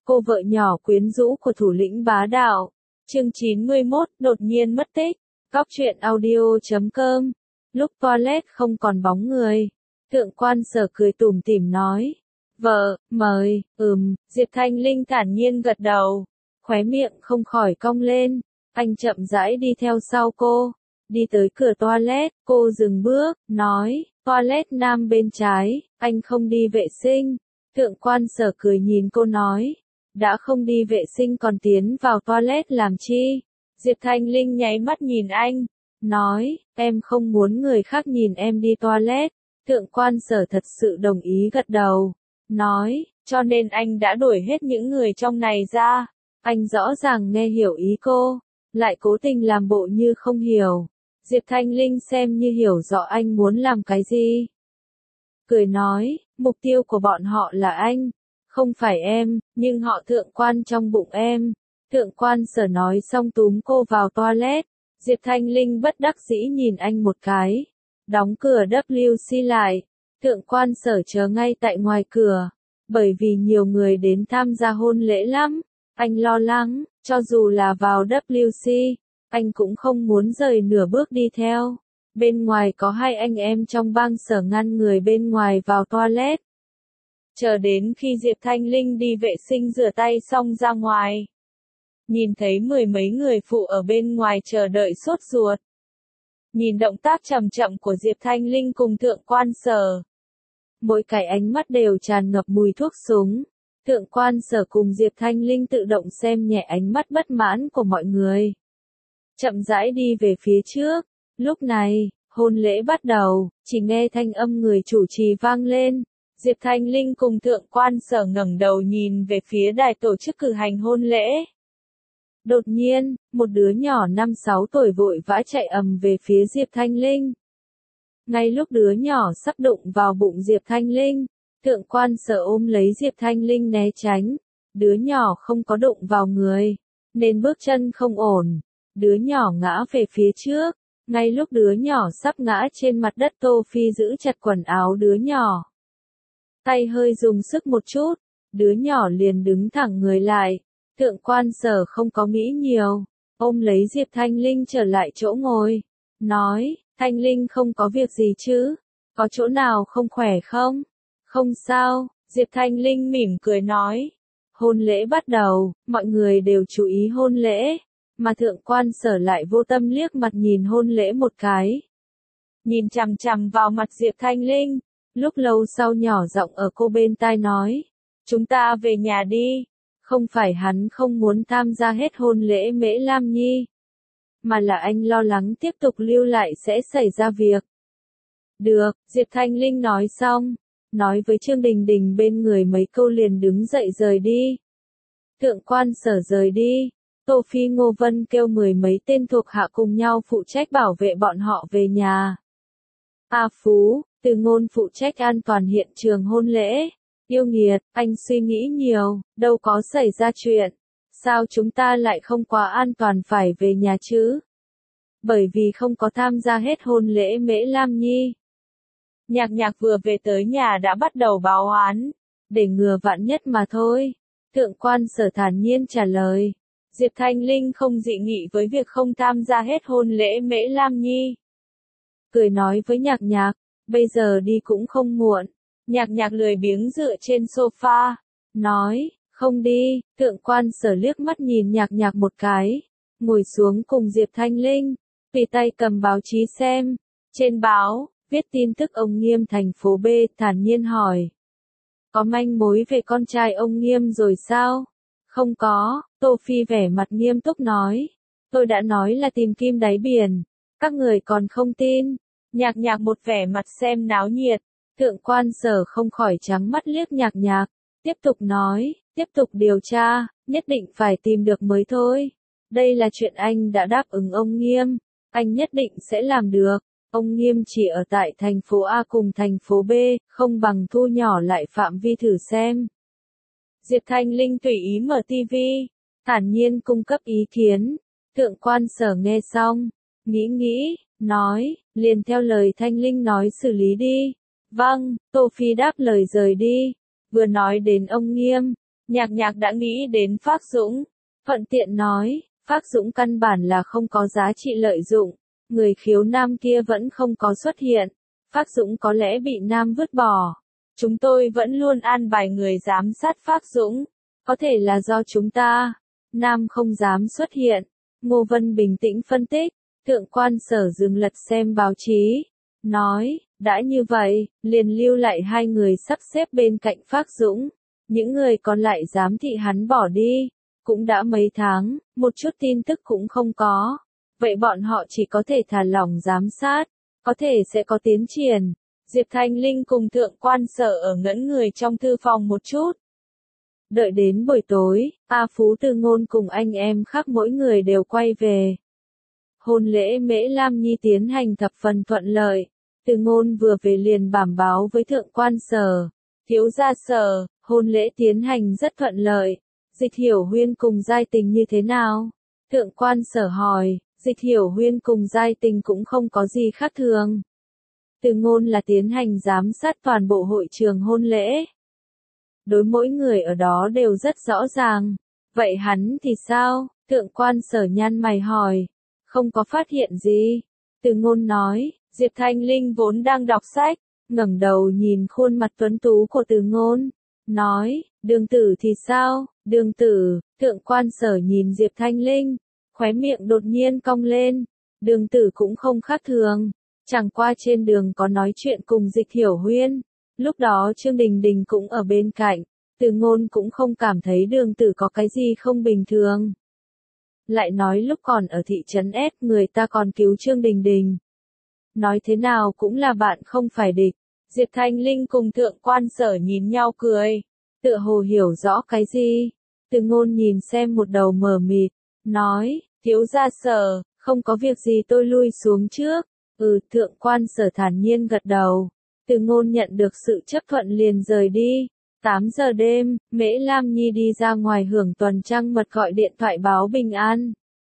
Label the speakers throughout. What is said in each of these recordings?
Speaker 1: cô vợ nhỏ quyến rũ của thủ lĩnh bá đạo. Chương 91, đột nhiên mất tích. Cóc truyện audio.com. Lúc toilet không còn bóng người, Thượng Quan Sở cười tủm tỉm nói. Vợ, mời, Diệp Thanh Linh thản nhiên gật đầu. Khóe miệng không khỏi cong lên. Anh chậm rãi đi theo sau cô. Đi tới cửa toilet, cô dừng bước, nói, toilet nam bên trái, anh không đi vệ sinh. Thượng Quan Sở cười nhìn cô nói, đã không đi vệ sinh còn tiến vào toilet làm chi? Diệp Thanh Linh nháy mắt nhìn anh, nói, em không muốn người khác nhìn em đi toilet. Thượng Quan Sở thật sự đồng ý gật đầu, nói, cho nên anh đã đuổi hết những người trong này ra. Anh rõ ràng nghe hiểu ý cô, lại cố tình làm bộ như không hiểu. Diệp Thanh Linh xem như hiểu rõ anh muốn làm cái gì. Cười nói, mục tiêu của bọn họ là anh, không phải em, nhưng họ Thượng Quan trong bụng em. Thượng Quan Sở nói xong túm cô vào toilet. Diệp Thanh Linh bất đắc dĩ nhìn anh một cái, đóng cửa WC lại. Thượng Quan Sở chờ ngay tại ngoài cửa, bởi vì nhiều người đến tham gia hôn lễ lắm. Anh lo lắng, cho dù là vào WC, anh cũng không muốn rời nửa bước đi theo. Bên ngoài có hai anh em trong bang Sở ngăn người bên ngoài vào toilet. Chờ đến khi Diệp Thanh Linh đi vệ sinh rửa tay xong ra ngoài, nhìn thấy mười mấy người phụ ở bên ngoài chờ đợi sốt ruột. Nhìn động tác chậm chậm của Diệp Thanh Linh cùng Thượng Quan Sở, mỗi cái ánh mắt đều tràn ngập mùi thuốc súng. Thượng Quan Sở cùng Diệp Thanh Linh tự động xem nhẹ ánh mắt bất mãn của mọi người, chậm rãi đi về phía trước. Lúc này, hôn lễ bắt đầu, chỉ nghe thanh âm người chủ trì vang lên. Diệp Thanh Linh cùng Thượng Quan Sở ngẩng đầu nhìn về phía đài tổ chức cử hành hôn lễ. Đột nhiên, một đứa nhỏ 5-6 tuổi vội vã chạy ầm về phía Diệp Thanh Linh. Ngay lúc đứa nhỏ sắp đụng vào bụng Diệp Thanh Linh, Thượng Quan Sở ôm lấy Diệp Thanh Linh né tránh. Đứa nhỏ không có đụng vào người, nên bước chân không ổn. Đứa nhỏ ngã về phía trước. Ngay lúc đứa nhỏ sắp ngã trên mặt đất, Tô Phi giữ chặt quần áo đứa nhỏ. Tay hơi dùng sức một chút, đứa nhỏ liền đứng thẳng người lại. Thượng Quan Sở không có nghĩ nhiều, ôm lấy Diệp Thanh Linh trở lại chỗ ngồi, nói, Thanh Linh không có việc gì chứ, có chỗ nào không khỏe không? Không sao, Diệp Thanh Linh mỉm cười nói. Hôn lễ bắt đầu, mọi người đều chú ý hôn lễ, mà Thượng Quan Sở lại vô tâm liếc mặt nhìn hôn lễ một cái. Nhìn chằm chằm vào mặt Diệp Thanh Linh, lúc lâu sau nhỏ giọng ở cô bên tai nói, chúng ta về nhà đi. Không phải hắn không muốn tham gia hết hôn lễ Mễ Lam Nhi, mà là anh lo lắng tiếp tục lưu lại sẽ xảy ra việc. Được, Diệp Thanh Linh nói xong, nói với Trương Đình Đình bên người mấy câu liền đứng dậy rời đi. Thượng Quan Sở rời đi, Tô Phi Ngô Vân kêu mười mấy tên thuộc hạ cùng nhau phụ trách bảo vệ bọn họ về nhà. A Phú, Từ Ngôn phụ trách an toàn hiện trường hôn lễ. Yêu nghiệt, anh suy nghĩ nhiều, đâu có xảy ra chuyện. Sao chúng ta lại không quá an toàn phải về nhà chứ? Bởi vì không có tham gia hết hôn lễ Mễ Lam Nhi. Nhạc Nhạc vừa về tới nhà đã bắt đầu báo oán, để ngừa vạn nhất mà thôi. Thượng Quan Sở thản nhiên trả lời. Diệp Thanh Linh không dị nghị với việc không tham gia hết hôn lễ Mễ Lam Nhi. Cười nói với Nhạc Nhạc, bây giờ đi cũng không muộn. Nhạc Nhạc lười biếng dựa trên sofa, nói, không đi. Thượng Quan Sở liếc mắt nhìn Nhạc Nhạc một cái, ngồi xuống cùng Diệp Thanh Linh, tùy tay cầm báo chí xem. Trên báo, viết tin tức ông Nghiêm thành phố B, thản nhiên hỏi. Có manh mối về con trai ông Nghiêm rồi sao? Không có, Tô Phi vẻ mặt nghiêm túc nói. Tôi đã nói là tìm kim đáy biển, các người còn không tin. Nhạc Nhạc một vẻ mặt xem náo nhiệt. Thượng Quan Sở không khỏi trắng mắt liếc Nhạc Nhạc, tiếp tục nói, tiếp tục điều tra, nhất định phải tìm được mới thôi. Đây là chuyện anh đã đáp ứng ông Nghiêm, anh nhất định sẽ làm được. Ông Nghiêm chỉ ở tại thành phố A cùng thành phố B, không bằng thu nhỏ lại phạm vi thử xem. Diệp Thanh Linh tùy ý mở TV, thản nhiên cung cấp ý kiến. Thượng Quan Sở nghe xong, nghĩ, nói, liền theo lời Thanh Linh nói xử lý đi. Vâng, Tô Phi đáp lời rời đi. Vừa nói đến ông Nghiêm, Nhạc Nhạc đã nghĩ đến Phác Dũng, thuận tiện nói, Phác Dũng căn bản là không có giá trị lợi dụng, người khiếu nam kia vẫn không có xuất hiện, Phác Dũng có lẽ bị nam vứt bỏ. Chúng tôi vẫn luôn an bài người giám sát Phác Dũng, có thể là do chúng ta, nam không dám xuất hiện. Ngô Vân bình tĩnh phân tích, Thượng quan Sở dừng lật xem báo chí, nói, đã như vậy, liền lưu lại 2 người sắp xếp bên cạnh Phác Dũng, những người còn lại giám thị hắn bỏ đi, cũng đã mấy tháng, một chút tin tức cũng không có, vậy bọn họ chỉ có thể thả lỏng giám sát, có thể sẽ có tiến triển. Diệp Thanh Linh cùng Thượng quan Sở ở ngẩn người trong thư phòng một chút. Đợi đến buổi tối, A Phú Từ Ngôn cùng anh em khác mỗi người đều quay về. Hôn lễ Mễ Lam Nhi tiến hành thập phần thuận lợi. Từ Ngôn vừa về liền bẩm báo với Thượng quan Sở. Thiếu gia Sở, hôn lễ tiến hành rất thuận lợi. Dịch Hiểu Huyên cùng Giai Tình như thế nào? Thượng quan Sở hỏi, Dịch Hiểu Huyên cùng Giai Tình cũng không có gì khác thường. Từ Ngôn là tiến hành giám sát toàn bộ hội trường hôn lễ. Đối mỗi người ở đó đều rất rõ ràng. Vậy hắn thì sao? Thượng quan Sở nhăn mày hỏi. Không có phát hiện gì. Từ Ngôn nói, Diệp Thanh Linh vốn đang đọc sách, ngẩng đầu nhìn khuôn mặt tuấn tú của Từ Ngôn, nói, Đường Tử thì sao? Đường Tử, Thượng quan Sở nhìn Diệp Thanh Linh, khóe miệng đột nhiên cong lên. Đường Tử cũng không khác thường, chẳng qua trên đường có nói chuyện cùng Dịch Hiểu Huyên. Lúc đó Trương Đình Đình cũng ở bên cạnh, Từ Ngôn cũng không cảm thấy Đường Tử có cái gì không bình thường. Lại nói lúc còn ở thị trấn S người ta còn cứu Trương Đình Đình. Nói thế nào cũng là bạn không phải địch. Diệp Thanh Linh cùng Thượng quan Sở nhìn nhau cười, tựa hồ hiểu rõ cái gì. Từ Ngôn nhìn xem một đầu mờ mịt, nói, thiếu gia Sở, không có việc gì tôi lui xuống trước. Thượng quan Sở thản nhiên gật đầu. Từ Ngôn nhận được sự chấp thuận liền rời đi. 8 giờ đêm, Mễ Lam Nhi đi ra ngoài hưởng tuần trăng mật gọi điện thoại báo bình an.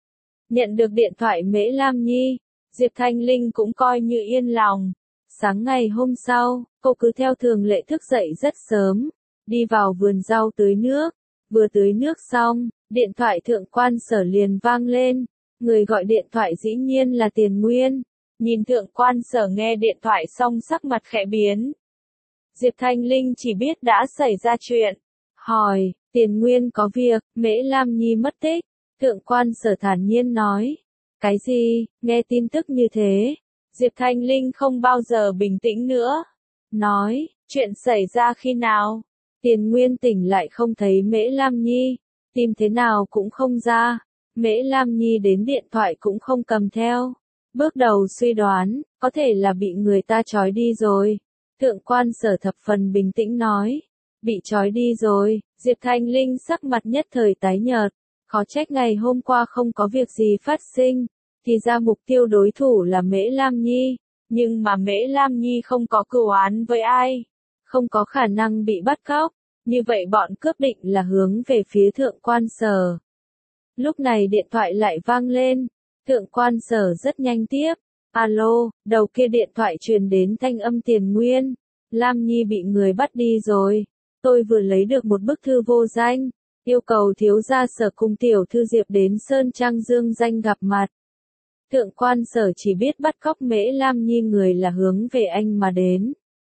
Speaker 1: Nhận được điện thoại Mễ Lam Nhi, Diệp Thanh Linh cũng coi như yên lòng. Sáng ngày hôm sau, cô cứ theo thường lệ thức dậy rất sớm, đi vào vườn rau tưới nước. Vừa tưới nước xong, điện thoại Thượng quan Sở liền vang lên. Người gọi điện thoại dĩ nhiên là Tiền Nguyên. Nhìn Thượng quan Sở nghe điện thoại xong sắc mặt khẽ biến. Diệp Thanh Linh chỉ biết đã xảy ra chuyện. Hỏi, Tiền Nguyên có việc, Mễ Lam Nhi mất tích. Thượng quan Sở thản nhiên nói. Cái gì, nghe tin tức như thế. Diệp Thanh Linh không bao giờ bình tĩnh nữa. Nói, chuyện xảy ra khi nào? Tiền Nguyên tỉnh lại không thấy Mễ Lam Nhi. Tìm thế nào cũng không ra. Mễ Lam Nhi đến điện thoại cũng không cầm theo. Bước đầu suy đoán, có thể là bị người ta trói đi rồi. Thượng quan Sở thập phần bình tĩnh nói. Bị trói đi rồi, Diệp Thanh Linh sắc mặt nhất thời tái nhợt. Khó trách ngày hôm qua không có việc gì phát sinh. Thì ra mục tiêu đối thủ là Mễ Lam Nhi. Nhưng mà Mễ Lam Nhi không có cửu án với ai. Không có khả năng bị bắt cóc. Như vậy bọn cướp định là hướng về phía Thượng quan Sở. Lúc này điện thoại lại vang lên. Thượng quan Sở rất nhanh tiếp. Alo, đầu kia điện thoại truyền đến thanh âm Tiền Nguyên. Lam Nhi bị người bắt đi rồi. Tôi vừa lấy được một bức thư vô danh. Yêu cầu thiếu gia Sở cùng tiểu thư Diệp đến Sơn Trang Dương Danh gặp mặt. Thượng quan Sở chỉ biết bắt cóc Mễ Lam Nhi người là hướng về anh mà đến.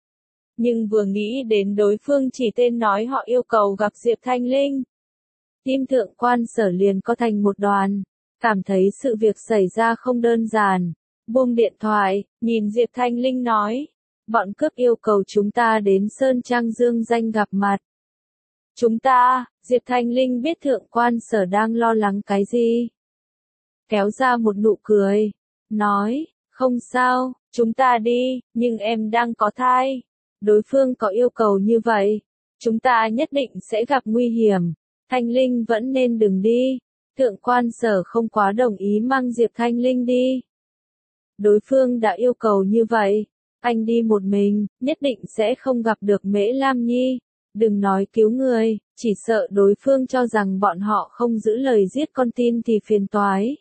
Speaker 1: Nhưng vừa nghĩ đến đối phương chỉ tên nói họ yêu cầu gặp Diệp Thanh Linh. Tim Thượng quan Sở liền co thành một đoàn. Cảm thấy sự việc xảy ra không đơn giản. Buông điện thoại, nhìn Diệp Thanh Linh nói. Bọn cướp yêu cầu chúng ta đến Sơn Trang Dương Danh gặp mặt. Chúng ta, Diệp Thanh Linh biết Thượng quan Sở đang lo lắng cái gì. Kéo ra một nụ cười. Nói, không sao, chúng ta đi, nhưng em đang có thai. Đối phương có yêu cầu như vậy. Chúng ta nhất định sẽ gặp nguy hiểm. Thanh Linh vẫn nên đừng đi. Thượng quan Sở không quá đồng ý mang Diệp Thanh Linh đi. Đối phương đã yêu cầu như vậy. Anh đi một mình, nhất định sẽ không gặp được Mễ Lam Nhi. Đừng nói cứu người, chỉ sợ đối phương cho rằng bọn họ không giữ lời giết con tin thì phiền toái.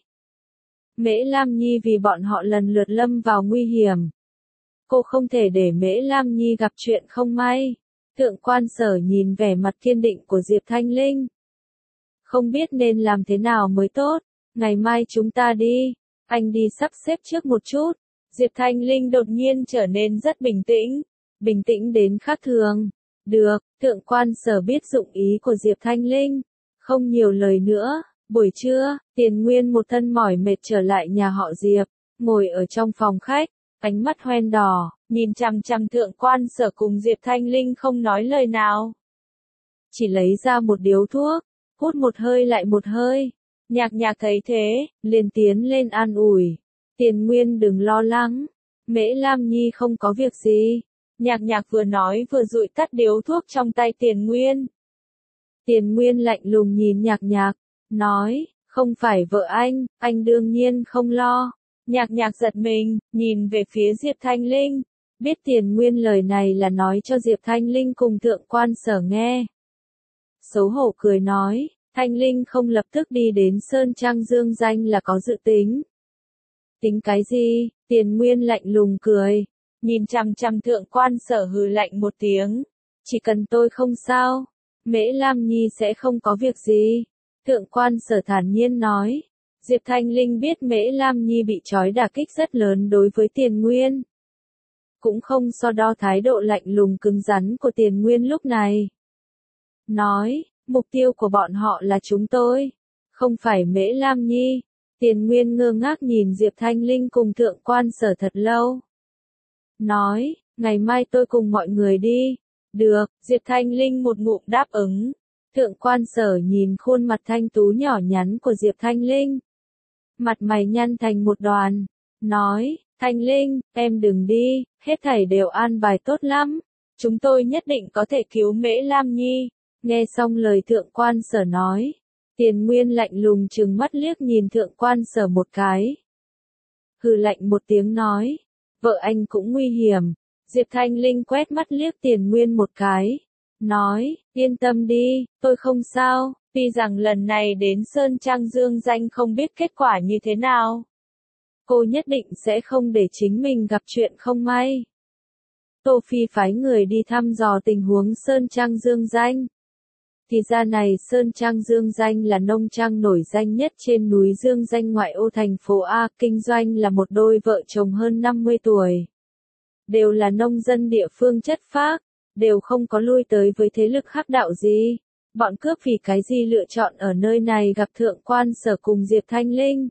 Speaker 1: Mễ Lam Nhi vì bọn họ lần lượt lâm vào nguy hiểm. Cô không thể để Mễ Lam Nhi gặp chuyện không may. Thượng quan Sở nhìn vẻ mặt kiên định của Diệp Thanh Linh. Không biết nên làm thế nào mới tốt, ngày mai chúng ta đi, anh đi sắp xếp trước một chút. Diệp Thanh Linh đột nhiên trở nên rất bình tĩnh đến khác thường. Được, Thượng quan Sở biết dụng ý của Diệp Thanh Linh, không nhiều lời nữa. Buổi trưa, Tiền Nguyên một thân mỏi mệt trở lại nhà họ Diệp, ngồi ở trong phòng khách, ánh mắt hoen đỏ, nhìn chằm chằm Thượng quan Sở cùng Diệp Thanh Linh không nói lời nào. Chỉ lấy ra một điếu thuốc, hút một hơi lại một hơi. Nhạc Nhạc thấy thế, liền tiến lên an ủi. Tiền Nguyên đừng lo lắng, Mễ Lam Nhi không có việc gì. Nhạc Nhạc vừa nói vừa dụi tắt điếu thuốc trong tay Tiền Nguyên. Tiền Nguyên lạnh lùng nhìn Nhạc Nhạc, nói, không phải vợ anh đương nhiên không lo. Nhạc Nhạc giật mình, nhìn về phía Diệp Thanh Linh, biết Tiền Nguyên lời này là nói cho Diệp Thanh Linh cùng Thượng quan Sở nghe. Xấu hổ cười nói, Thanh Linh không lập tức đi đến Sơn Trang Dương Danh là có dự tính. Tính cái gì? Tiền Nguyên lạnh lùng cười, nhìn chằm chằm Thượng quan Sở hừ lạnh một tiếng. Chỉ cần tôi không sao, Mễ Lam Nhi sẽ không có việc gì. Thượng quan Sở thản nhiên nói. Diệp Thanh Linh biết Mễ Lam Nhi bị trói đả kích rất lớn đối với Tiền Nguyên. Cũng không so đo thái độ lạnh lùng cứng rắn của Tiền Nguyên lúc này. Nói, mục tiêu của bọn họ là chúng tôi, không phải Mễ Lam Nhi. Tiền Nguyên ngơ ngác nhìn Diệp Thanh Linh cùng Thượng quan Sở thật lâu. Nói, ngày mai tôi cùng mọi người đi. Được, Diệp Thanh Linh một ngụm đáp ứng. Thượng quan Sở nhìn khuôn mặt thanh tú nhỏ nhắn của Diệp Thanh Linh. Mặt mày nhăn thành một đoàn. Nói, Thanh Linh, em đừng đi, hết thảy đều an bài tốt lắm. Chúng tôi nhất định có thể cứu Mễ Lam Nhi. Nghe xong lời Thượng quan Sở nói. Tiền Nguyên lạnh lùng trừng mắt liếc nhìn Thượng quan Sở một cái. Hừ lạnh một tiếng nói. Vợ anh cũng nguy hiểm. Diệp Thanh Linh quét mắt liếc Tiền Nguyên một cái. Nói, yên tâm đi, tôi không sao, tuy rằng lần này đến Sơn Trang Dương Danh không biết kết quả như thế nào. Cô nhất định sẽ không để chính mình gặp chuyện không may. Tô Phi phái người đi thăm dò tình huống Sơn Trang Dương Danh. Thì ra này Sơn Trang Dương Danh là nông trang nổi danh nhất trên núi Dương Danh ngoại ô thành phố A, kinh doanh là một đôi vợ chồng hơn 50 tuổi. Đều là nông dân địa phương chất phác, đều không có lui tới với thế lực hắc đạo gì. Bọn cướp vì cái gì lựa chọn ở nơi này gặp Thượng quan Sở cùng Diệp Thanh Linh?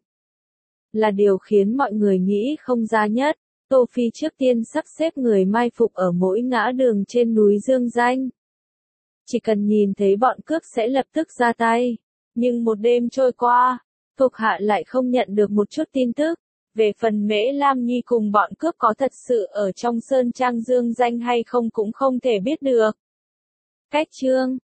Speaker 1: Là điều khiến mọi người nghĩ không ra nhất. Tô Phi trước tiên sắp xếp người mai phục ở mỗi ngã đường trên núi Dương Danh. Chỉ cần nhìn thấy bọn cướp sẽ lập tức ra tay. Nhưng một đêm trôi qua, thuộc hạ lại không nhận được một chút tin tức. Về phần Mễ Lam Nhi cùng bọn cướp có thật sự ở trong Sơn Trang Dương Danh hay không cũng không thể biết được. Cách chương